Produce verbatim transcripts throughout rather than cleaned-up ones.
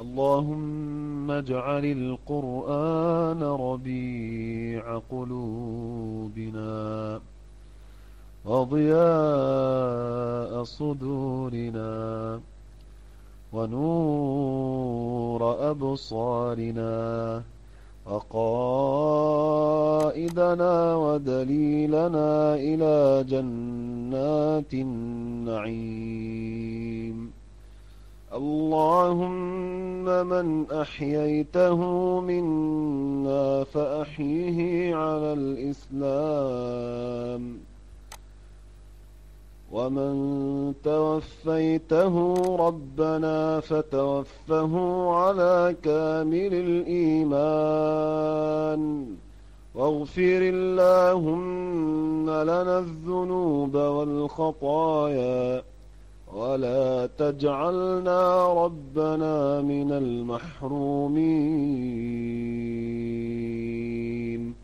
اللهم اجعل القرآن ربيع قلوبنا وضياء صدورنا ونور أبصارنا وقائدنا ودليلنا إلى جنات النعيم. اللهم من أحييته منا فأحيه على الإسلام، ومن توفيته ربنا فتوفه على كامل الإيمان، واغفر اللهم لنا الذنوب والخطايا، ولا تجعلنا ربنا من المحرومين.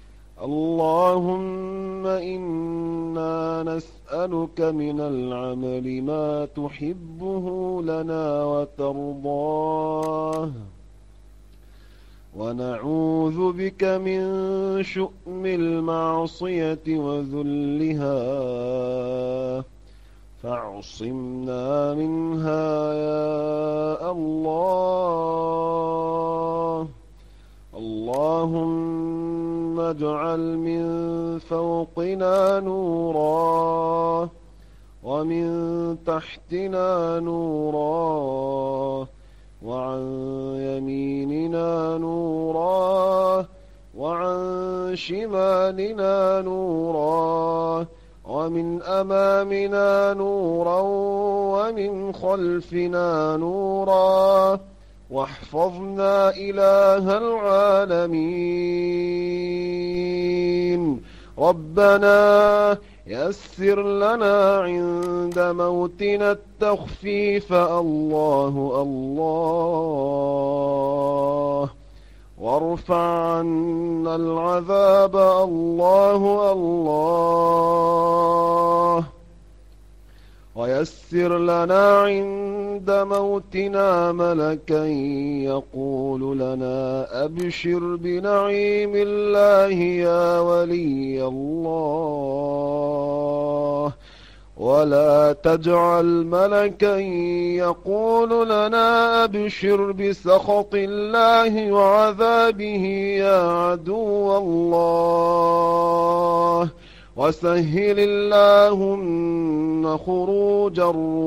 اللهم إنا نسألك من العمل ما تحبه لنا وترضاه، ونعوذ بك من شؤم المعصية وذلها، فاعصمنا منها يا الله. اللهم اجعل من فوقنا نورا، ومن تحتنا نورا، وعن يميننا نورا، وعن شمالنا نورا، ومن أمامنا نورا، ومن خلفنا نورا، واحفظنا إله العالمين. ربنا يسر لنا عند موتنا التخفيف، الله الله، وارفع عنا العذاب، الله الله، ويسر لنا عند موتنا ملكا يقول لنا أبشر بنعيم الله يا ولي الله، ولا تجعل ملكا يقول لنا أبشر بسخط الله وعذابه يا عدو الله. وسهل اللهم خروج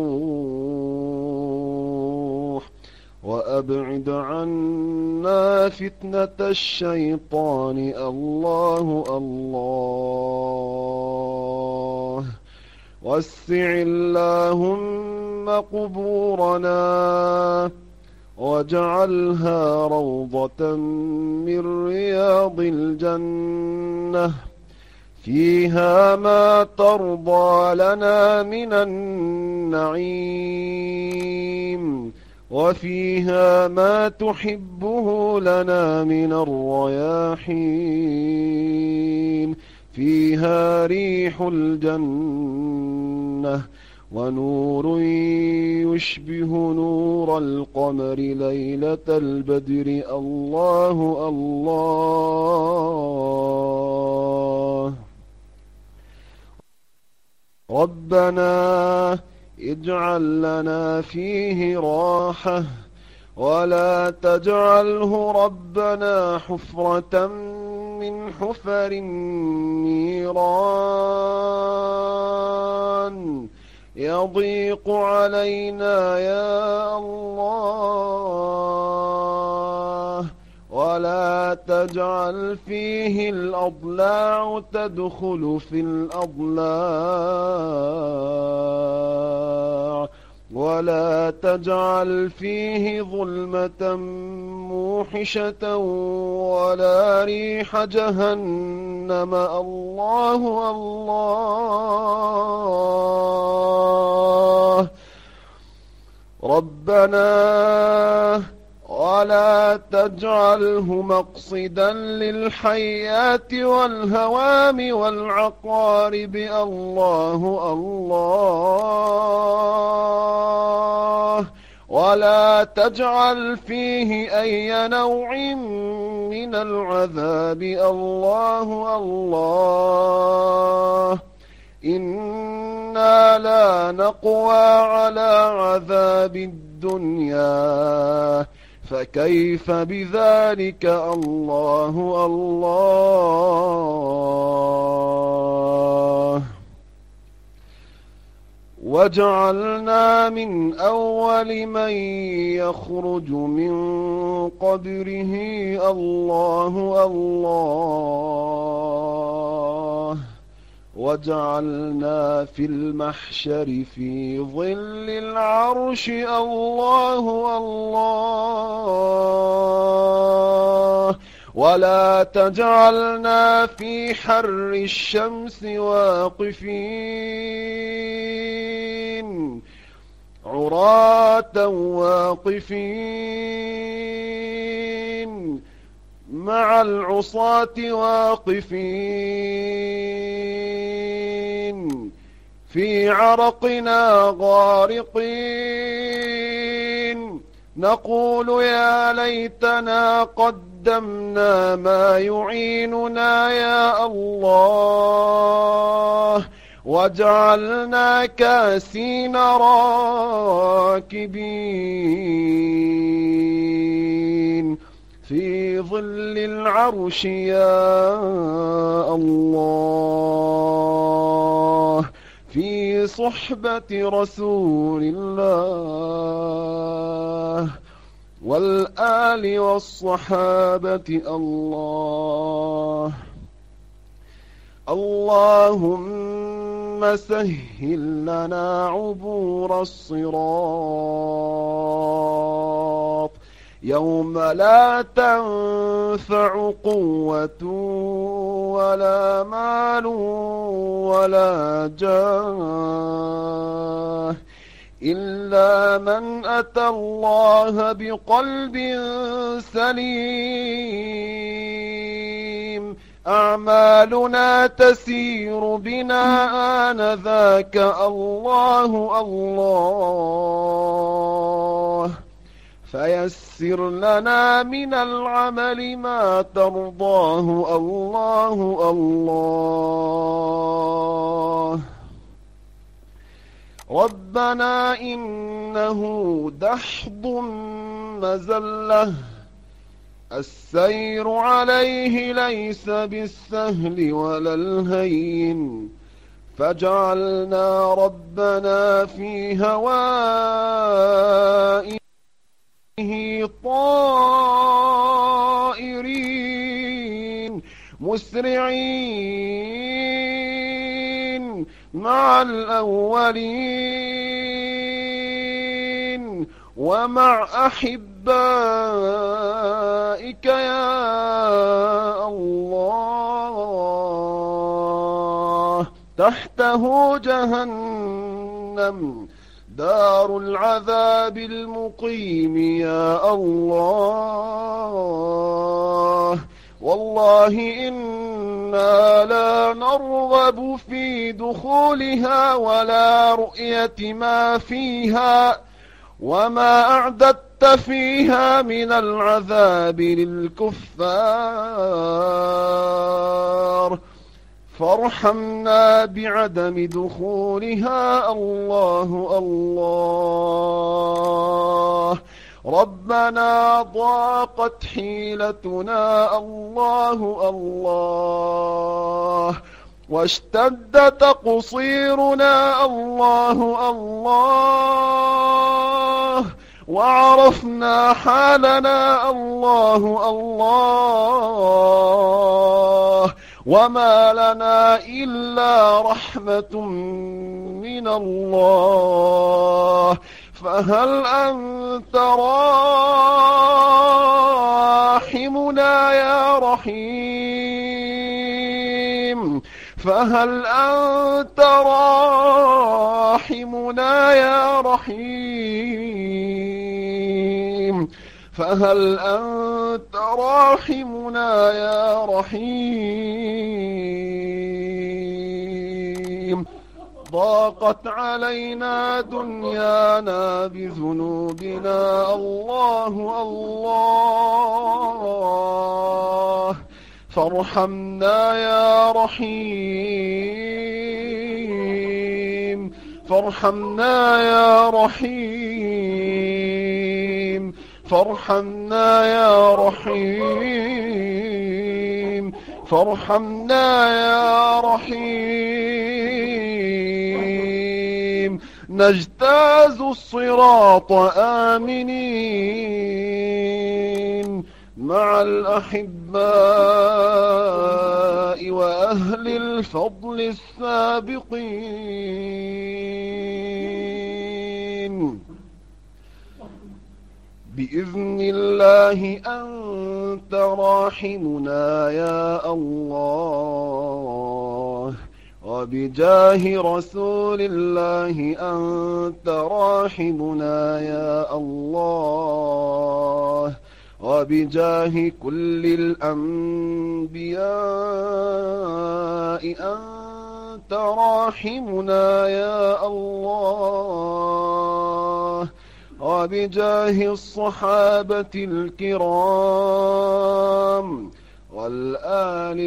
الروح، وأبعد عنا فتنة الشيطان، الله الله. وسع اللهم قبورنا، واجعلها روضة من رياض الجنة، فيها ما ترضى لنا من النعيم، وفيها ما تحبه لنا من الرياحين، فيها ريح الجنة، ونور يشبه نور القمر ليلة البدر، الله الله. ربنا اجعل لنا فيه راحة، ولا تجعله ربنا حفرة من حفر النيران يضيق علينا يا الله، ولا تجعل فيه الأضلاع تدخل في الأضلاع، ولا تجعل فيه ظلمة موحشة ولا ريح جهنم، الله الله. ربنا ولا تجعله مقصدا للحيات والهوام والعقارب، الله الله. ولا تجعل فيه أي نوع من العذاب الله الله إنا لا نقوى على عذاب الدنيا فكيف بذلك الله الله وجعلنا من أول من يخرج من قبره الله الله وجعلنا في المحشر في ظل العرش الله الله ولا تجعلنا في حر الشمس واقفين عراة واقفين مع العصاة واقفين في عرقنا غارقين نقول يا ليتنا قدمنا ما يعيننا يا الله وجعلنا كاسين راكبين في ظل العرش يا الله في صحبة رسول الله والآل والصحابة الله اللهم سهل لنا عبور الصراط يوم لا تنفع قوة ولا مال ولا جاه إلا من أتى الله بقلب سليم أعمالنا تسير بنا آنذاك الله الله فيسر لنا من العمل ما ترضاه الله الله ربنا إنه دحض مزلة السير عليه ليس بالسهل ولا الهين فاجعلنا ربنا في هوائه طائرين مسرعين مع الأولين ومع أحبائك يا الله تحته جهنم دار العذاب المقيم يا الله والله إنا لا نرغب في دخولها ولا رؤية ما فيها وما أعددت فيها من العذاب للكفار فارحمنا بعدم دخولها الله الله ربنا ضاقت حيلتنا الله الله واشتد تقصيرنا الله الله وعرفنا حالنا الله الله وما لنا إلا رحمة من الله فهل أنت راحمنا يا رحيم فهل أنت راحمنا يا رحيم فهل أنت راحمنا يا رحيم ضاقت علينا دنيانا بذنوبنا الله الله فارحمنا يا رحيم فارحمنا يا رحيم فارحمنا يا رحيم فارحمنا يا رحيم نجتاز الصراط آمنين مع الأحباء وأهل الفضل السابقين بإذن الله أنت راحمنا يا الله وبجاه رسول الله أنت راحمنا يا الله وبجاه كل الأنبياء أنت راحمنا يا الله وبجاه الصحابة الكرام والآل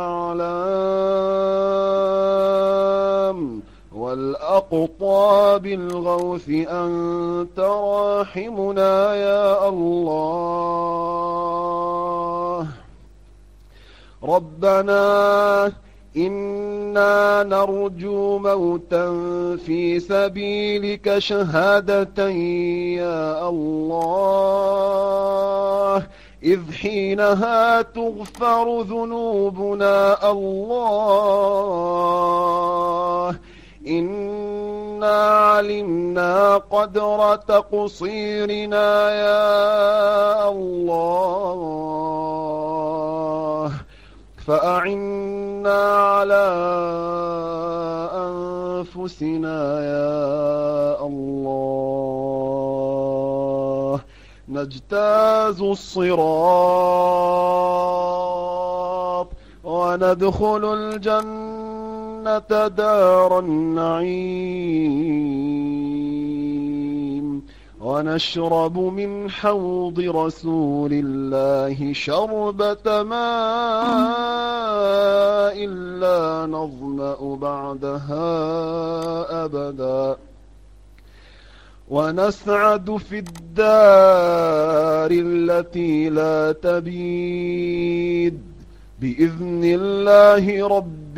الأعلام والأقطاب الغوث أنت راحمنا يا الله ربنا إنا نرجو موتا في سبيلك شهادة يا الله إذ حينها تغفر ذنوبنا الله إنا علمنا قدر تقصيرنا يا الله فأعنا على أنفسنا يا الله نجتاز الصراط وندخل الجنة دار النعيم ونشرب من حوض رسول الله شربة ماء لا نظمأ بعدها أبدا ونسعد في الدار التي لا تبيد بإذن الله رب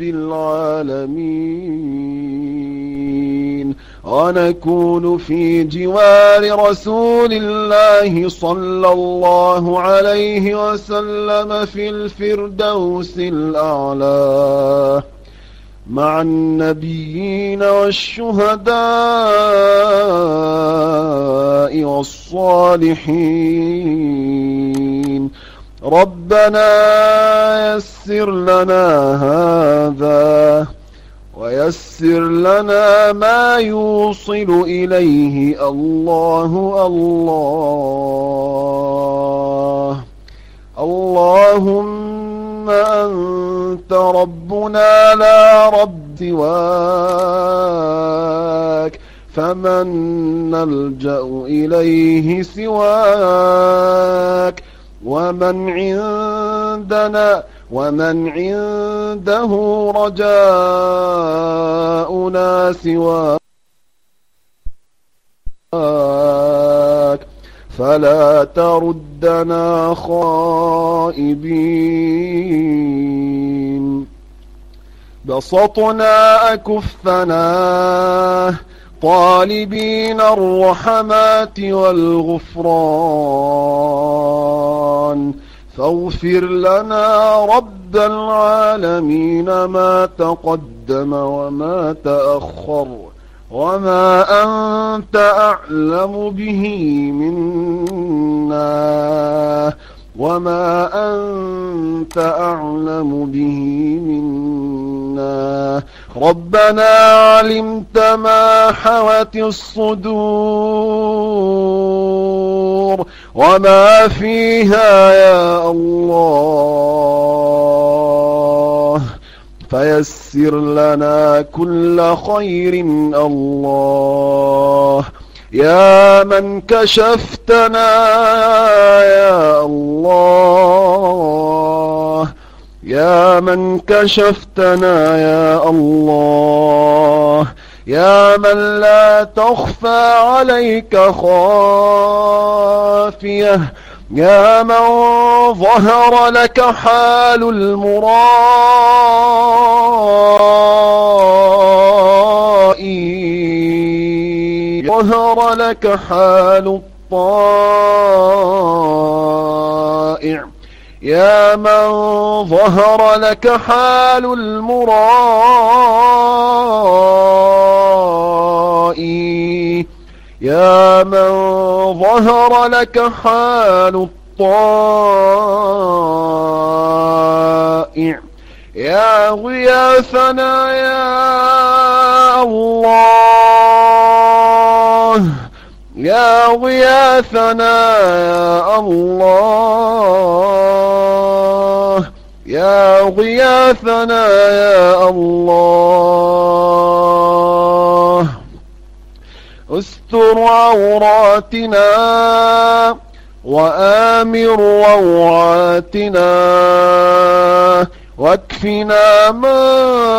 العالمين ونكون في جوار رسول الله صلى الله عليه وسلم في الفردوس الأعلى مع النبيين والشهداء والصالحين ربنا يسر لنا هذا ويسر لنا ما يوصل إليه الله الله اللهم أنت ربنا لا رب سواك فمن نلجأ إليه سواك ومن عندنا ومن عنده رجاؤنا سواك فلا تردنا خائبين بسطنا أكفنا طالبين الرحمات والغفران فاغفر لنا رب العالمين ما تقدم وما تأخر وما أنت أعلم به منا وما أنت أعلم به منا ربنا علمت ما حوت الصدور وما فيها يا الله فيسر لنا كل خير الله. يا من كشفتنا يا الله، يا من كشفتنا يا الله، يا من لا تخفى عليك خافية، يا من ظهر لك حال المرائي، ظهر لك حال الطائع، يا من ظهر لك حال المرائي، يا من ظهر لك حال الطائع، يا غياثنا يا الله، يا غياثنا يا الله، يا غياثنا يا الله. استر عوراتنا وآمر روعاتنا، واكفنا ما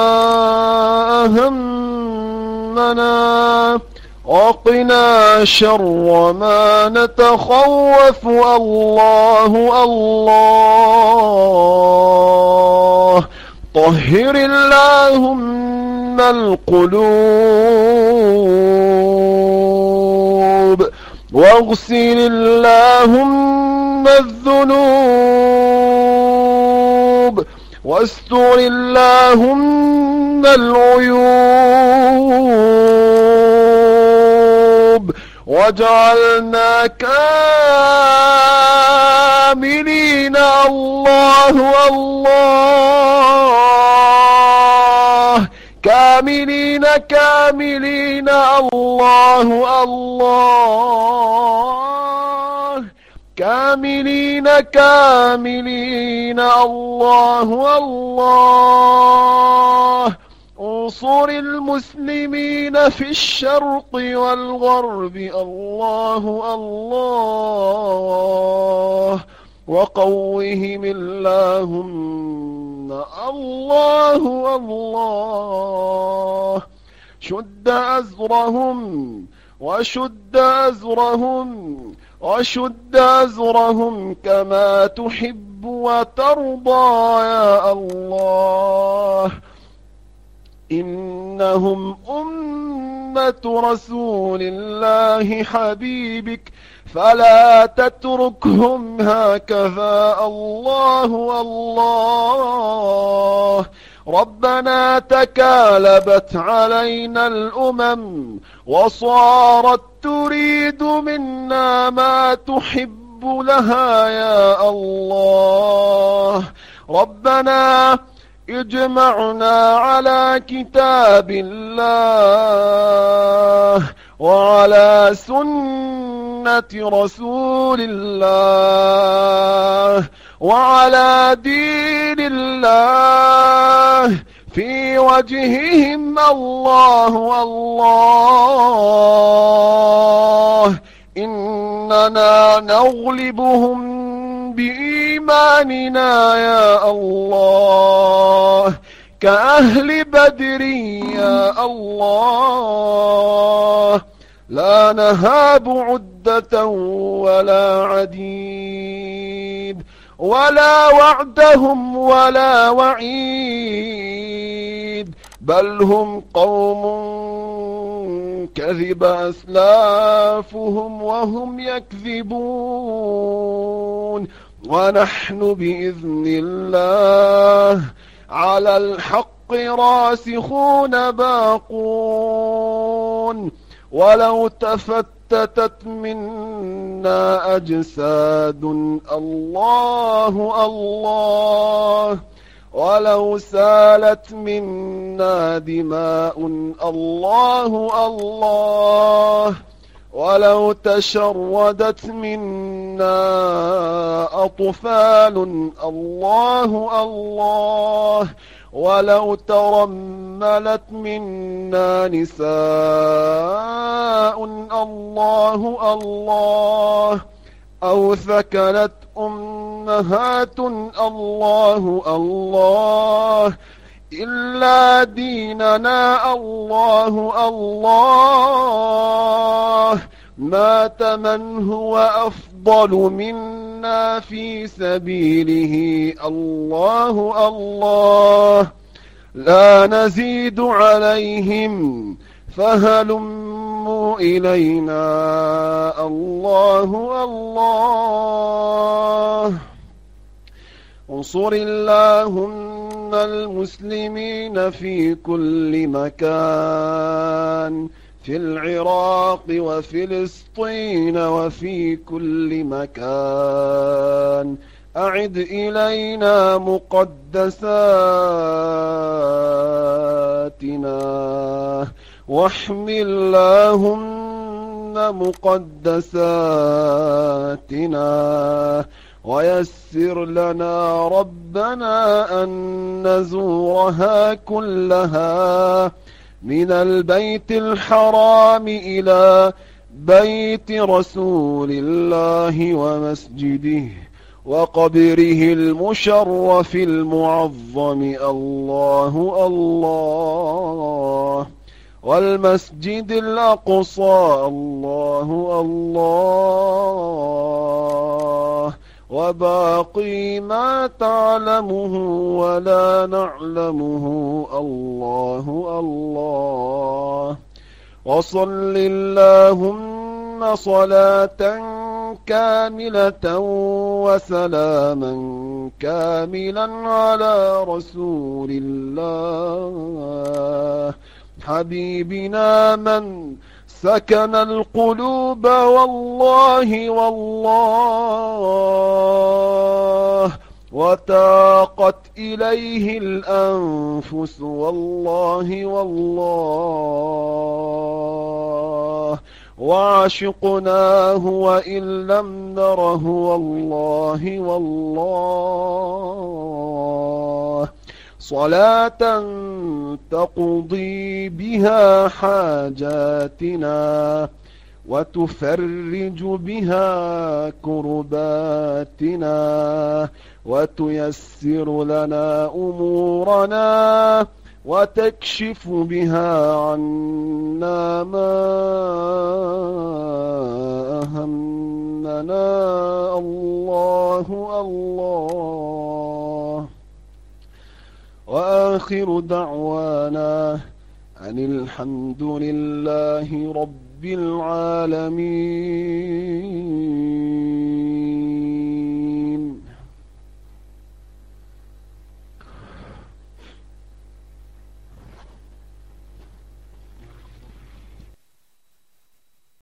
أهمنا، وقنا شر ما نتخوف. الله الله. طهر اللهم القلوب، واغسل اللهم الذنوب، واستر اللهم العيوب، واجعلنا كاملين. الله الله. كاملين كاملين. الله الله. كاملين كاملين. الله الله. انصر المسلمين في الشرق والغرب. الله الله. وقوهم اللهم. الله الله. شد أزرهم وشد أزرهم وشد أزرهم كما تحب وترضى يا الله. إنهم أمة رسول الله حبيبك، فلا تتركهم هكذا. الله الله. ربنا تكالبت علينا الأمم، وصارت تريد منا ما تحب لها يا الله. ربنا اجمعنا على كتاب الله وعلى سنة رسول الله وعلى دين الله في وجههم. الله الله. إننا نغلبهم بإيماننا يا الله، كأهل بدر يا الله. لا نهاب عدة ولا عديد، ولا وعدهم ولا وعيد، بل هم قوم كذب أسلافهم وهم يكذبون. ونحن بإذن الله على الحق راسخون باقون. ولو تفتتت منا أجساد الله الله، ولو سالت منا دماء الله الله، ولو تشردت منا أطفال الله الله، ولو ترملت منا نساء الله الله، أو ثكلت أمهات الله الله، إلا ديننا الله الله، مات من هو أفضل منا في سبيله الله الله، لا نزيد عليهم فهلموا إلينا الله الله. انصر اللهم المسلمين في كل مكان، في العراق وفلسطين وفي كل مكان، أعد إلينا مقدساتنا، واحم اللهم مقدساتنا، ويسر لنا ربنا أن نزورها كلها، من البيت الحرام إلى بيت رسول الله ومسجده وقبره المشرف المعظم الله الله، والمسجد الأقصى الله الله، وباقي ما تعلمه ولا نعلمه الله الله. وصل اللهم صلاة كاملة وسلاما كاملا على رسول الله حبيبنا من سكن القلوب والله والله، وتاقت إليه الأنفس والله والله، وعشقناه وإن لم نره والله والله، صلاة تقضي بها حاجاتنا وتفرج بها كرباتنا وتيسر لنا أمورنا وتكشف بها عنا ما أهمنا الله الله. وآخر دعوانا أن الحمد لله رب العالمين.